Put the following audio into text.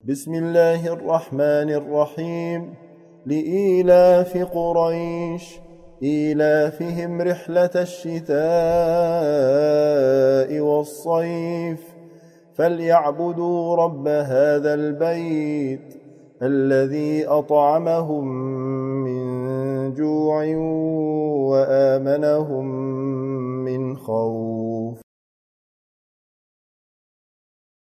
بسم الله الرحمن الرحيم لإيلاف قريش إيلافهم رحلة الشتاء والصيف فليعبدوا رب هذا البيت الذي أطعمهم من جوع وآمنهم من خوف.